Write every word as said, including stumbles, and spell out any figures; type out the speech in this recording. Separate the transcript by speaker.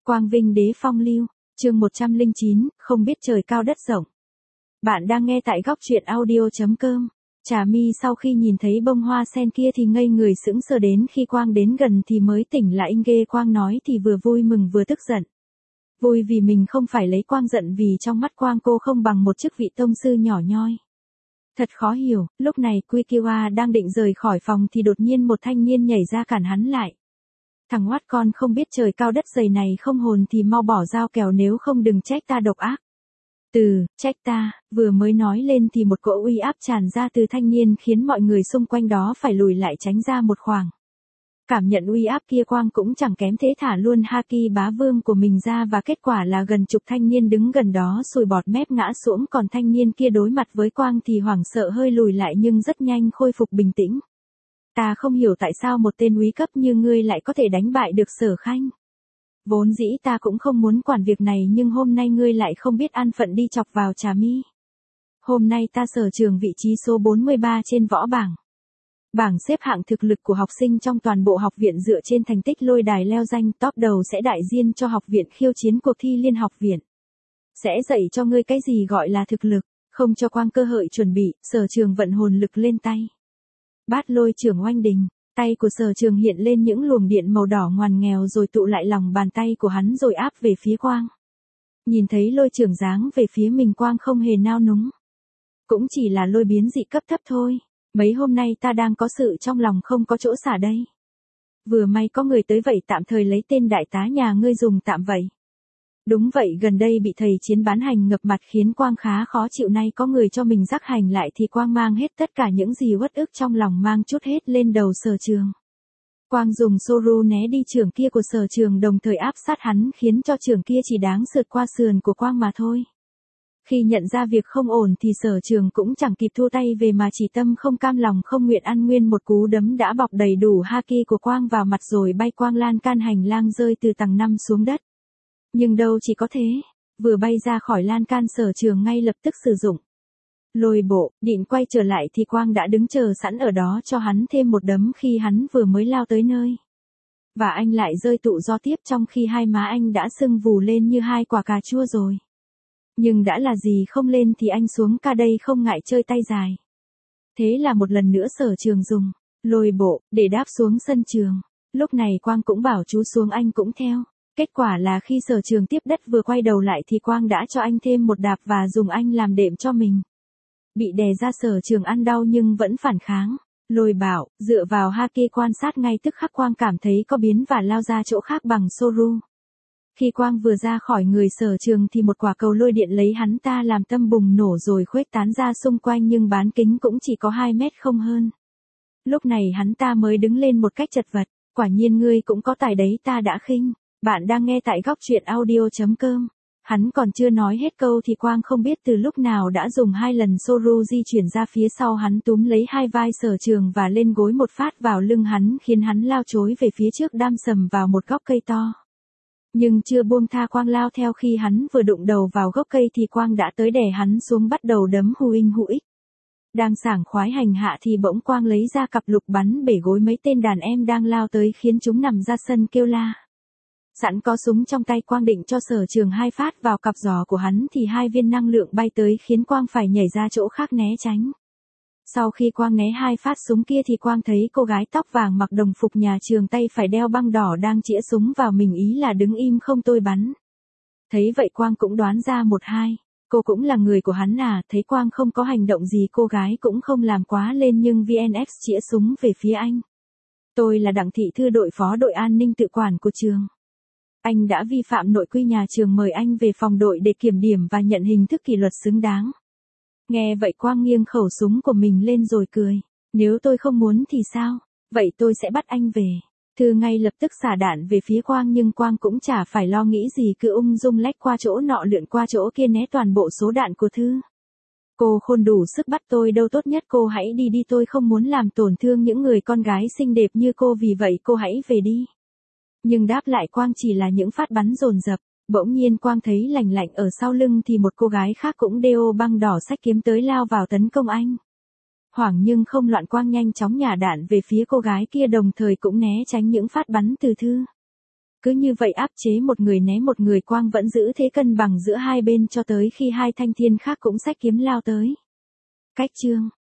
Speaker 1: Quang Vinh Đế Phong Lưu, chương một trăm lẻ chín, không biết trời cao đất rộng. Bạn đang nghe tại góc truyện audio.com. Trà My sau khi nhìn thấy bông hoa sen kia thì ngây người sững sờ, đến khi Quang đến gần thì mới tỉnh lại. Ghê, Quang nói thì vừa vui mừng vừa tức giận. Vui vì mình không phải lấy Quang, giận vì trong mắt Quang cô không bằng một chức vị tông sư nhỏ nhoi. Thật khó hiểu, lúc này Quy Kiwa đang định rời khỏi phòng thì đột nhiên một thanh niên nhảy ra cản hắn lại. Thằng oát con không biết trời cao đất dày này không hồn thì mau bỏ dao kèo, nếu không đừng trách ta độc ác. Từ, trách ta, vừa mới nói lên thì một cỗ uy áp tràn ra từ thanh niên khiến mọi người xung quanh đó phải lùi lại tránh ra một khoảng. Cảm nhận uy áp kia, Quang cũng chẳng kém thế thả luôn haki bá vương của mình ra và kết quả là gần chục thanh niên đứng gần đó sùi bọt mép ngã xuống, còn thanh niên kia đối mặt với Quang thì hoảng sợ hơi lùi lại nhưng rất nhanh khôi phục bình tĩnh. Ta không hiểu tại sao một tên úy cấp như ngươi lại có thể đánh bại được Sở Khanh. Vốn dĩ ta cũng không muốn quản việc này nhưng hôm nay ngươi lại không biết an phận đi chọc vào Trà My. Hôm nay ta Sở Trường vị trí số bốn mươi ba trên võ bảng. Bảng xếp hạng thực lực của học sinh trong toàn bộ học viện dựa trên thành tích lôi đài leo danh, top đầu sẽ đại diện cho học viện khiêu chiến cuộc thi liên học viện. Sẽ dạy cho ngươi cái gì gọi là thực lực, không cho Quang cơ hội chuẩn bị. Sở Trường vận hồn lực lên tay. Bát lôi trưởng oanh đình, tay của Sở Trường hiện lên những luồng điện màu đỏ ngoằn nghèo rồi tụ lại lòng bàn tay của hắn rồi áp về phía Quang. Nhìn thấy lôi trưởng giáng về phía mình, Quang không hề nao núng. Cũng chỉ là lôi biến dị cấp thấp thôi, mấy hôm nay ta đang có sự trong lòng không có chỗ xả đây. Vừa may có người tới vậy tạm thời lấy tên đại tá nhà ngươi dùng tạm vậy. Đúng vậy, gần đây bị thầy chiến bán hành ngập mặt khiến Quang khá khó chịu, nay có người cho mình rắc hành lại thì Quang mang hết tất cả những gì uất ức trong lòng mang chút hết lên đầu Sở Trường. Quang dùng Soru né đi trường kia của Sở Trường, đồng thời áp sát hắn khiến cho trường kia chỉ đáng sượt qua sườn của Quang mà thôi. Khi nhận ra việc không ổn thì Sở Trường cũng chẳng kịp thua tay về mà chỉ tâm không cam lòng không nguyện ăn nguyên một cú đấm đã bọc đầy đủ haki của Quang vào mặt rồi bay Quang lan can hành lang rơi từ tầng năm xuống đất. Nhưng đâu chỉ có thế, vừa bay ra khỏi lan can Sở Trường ngay lập tức sử dụng lôi bộ, định quay trở lại thì Quang đã đứng chờ sẵn ở đó cho hắn thêm một đấm khi hắn vừa mới lao tới nơi. Và anh lại rơi tụ gió tiếp trong khi hai má anh đã sưng vù lên như hai quả cà chua rồi. Nhưng đã là gì không lên thì anh xuống ca đây không ngại chơi tay dài. Thế là một lần nữa Sở Trường dùng lôi bộ để đáp xuống sân trường. Lúc này Quang cũng bảo chú xuống, anh cũng theo. Kết quả là khi Sở Trường tiếp đất vừa quay đầu lại thì Quang đã cho anh thêm một đạp và dùng anh làm đệm cho mình. Bị đè ra Sở Trường ăn đau nhưng vẫn phản kháng. Lôi bảo, dựa vào haki quan sát ngay tức khắc Quang cảm thấy có biến và lao ra chỗ khác bằng Soru. Khi Quang vừa ra khỏi người Sở Trường thì một quả cầu lôi điện lấy hắn ta làm tâm bùng nổ rồi khuếch tán ra xung quanh nhưng bán kính cũng chỉ có hai mét không hơn. Lúc này hắn ta mới đứng lên một cách chật vật. Quả nhiên ngươi cũng có tài đấy, ta đã khinh. Bạn đang nghe tại góc truyện audio.com. Hắn còn chưa nói hết câu thì Quang không biết từ lúc nào đã dùng hai lần Soru di chuyển ra phía sau hắn, túm lấy hai vai Sở Trường và lên gối một phát vào lưng hắn khiến hắn lao chối về phía trước, đâm sầm vào một gốc cây to. Nhưng chưa buông tha Quang lao theo, khi hắn vừa đụng đầu vào gốc cây thì Quang đã tới đè hắn xuống bắt đầu đấm huinh hũi. Đang sảng khoái hành hạ thì bỗng Quang lấy ra cặp lục bắn bể gối mấy tên đàn em đang lao tới khiến chúng nằm ra sân kêu la. Sẵn có súng trong tay, Quang định cho Sở Trường hai phát vào cặp giò của hắn thì hai viên năng lượng bay tới khiến Quang phải nhảy ra chỗ khác né tránh. Sau khi Quang né hai phát súng kia thì Quang thấy cô gái tóc vàng mặc đồng phục nhà trường, tay phải đeo băng đỏ đang chĩa súng vào mình, ý là đứng im không tôi bắn. Thấy vậy Quang cũng đoán ra một hai, cô cũng là người của hắn à. Thấy Quang không có hành động gì, cô gái cũng không làm quá lên nhưng vê en ích chĩa súng về phía anh. Tôi là Đặng Thị Thư, đội phó đội an ninh tự quản của trường. Anh đã vi phạm nội quy nhà trường, mời anh về phòng đội để kiểm điểm và nhận hình thức kỷ luật xứng đáng. Nghe vậy Quang nghiêng khẩu súng của mình lên rồi cười. Nếu tôi không muốn thì sao? Vậy tôi sẽ bắt anh về. Thư ngay lập tức xả đạn về phía Quang nhưng Quang cũng chả phải lo nghĩ gì, cứ ung dung lách qua chỗ nọ lượn qua chỗ kia né toàn bộ số đạn của Thư. Cô khôn đủ sức bắt tôi đâu, tốt nhất cô hãy đi đi, tôi không muốn làm tổn thương những người con gái xinh đẹp như cô, vì vậy cô hãy về đi. Nhưng đáp lại Quang chỉ là những phát bắn dồn dập. Bỗng nhiên Quang thấy lành lạnh ở sau lưng thì một cô gái khác cũng đeo băng đỏ xách kiếm tới lao vào tấn công anh. Hoảng nhưng không loạn, Quang nhanh chóng nhả đạn về phía cô gái kia, đồng thời cũng né tránh những phát bắn từ Thư. Cứ như vậy áp chế một người né một người, Quang vẫn giữ thế cân bằng giữa hai bên cho tới khi hai thanh thiên khác cũng xách kiếm lao tới. Cách chương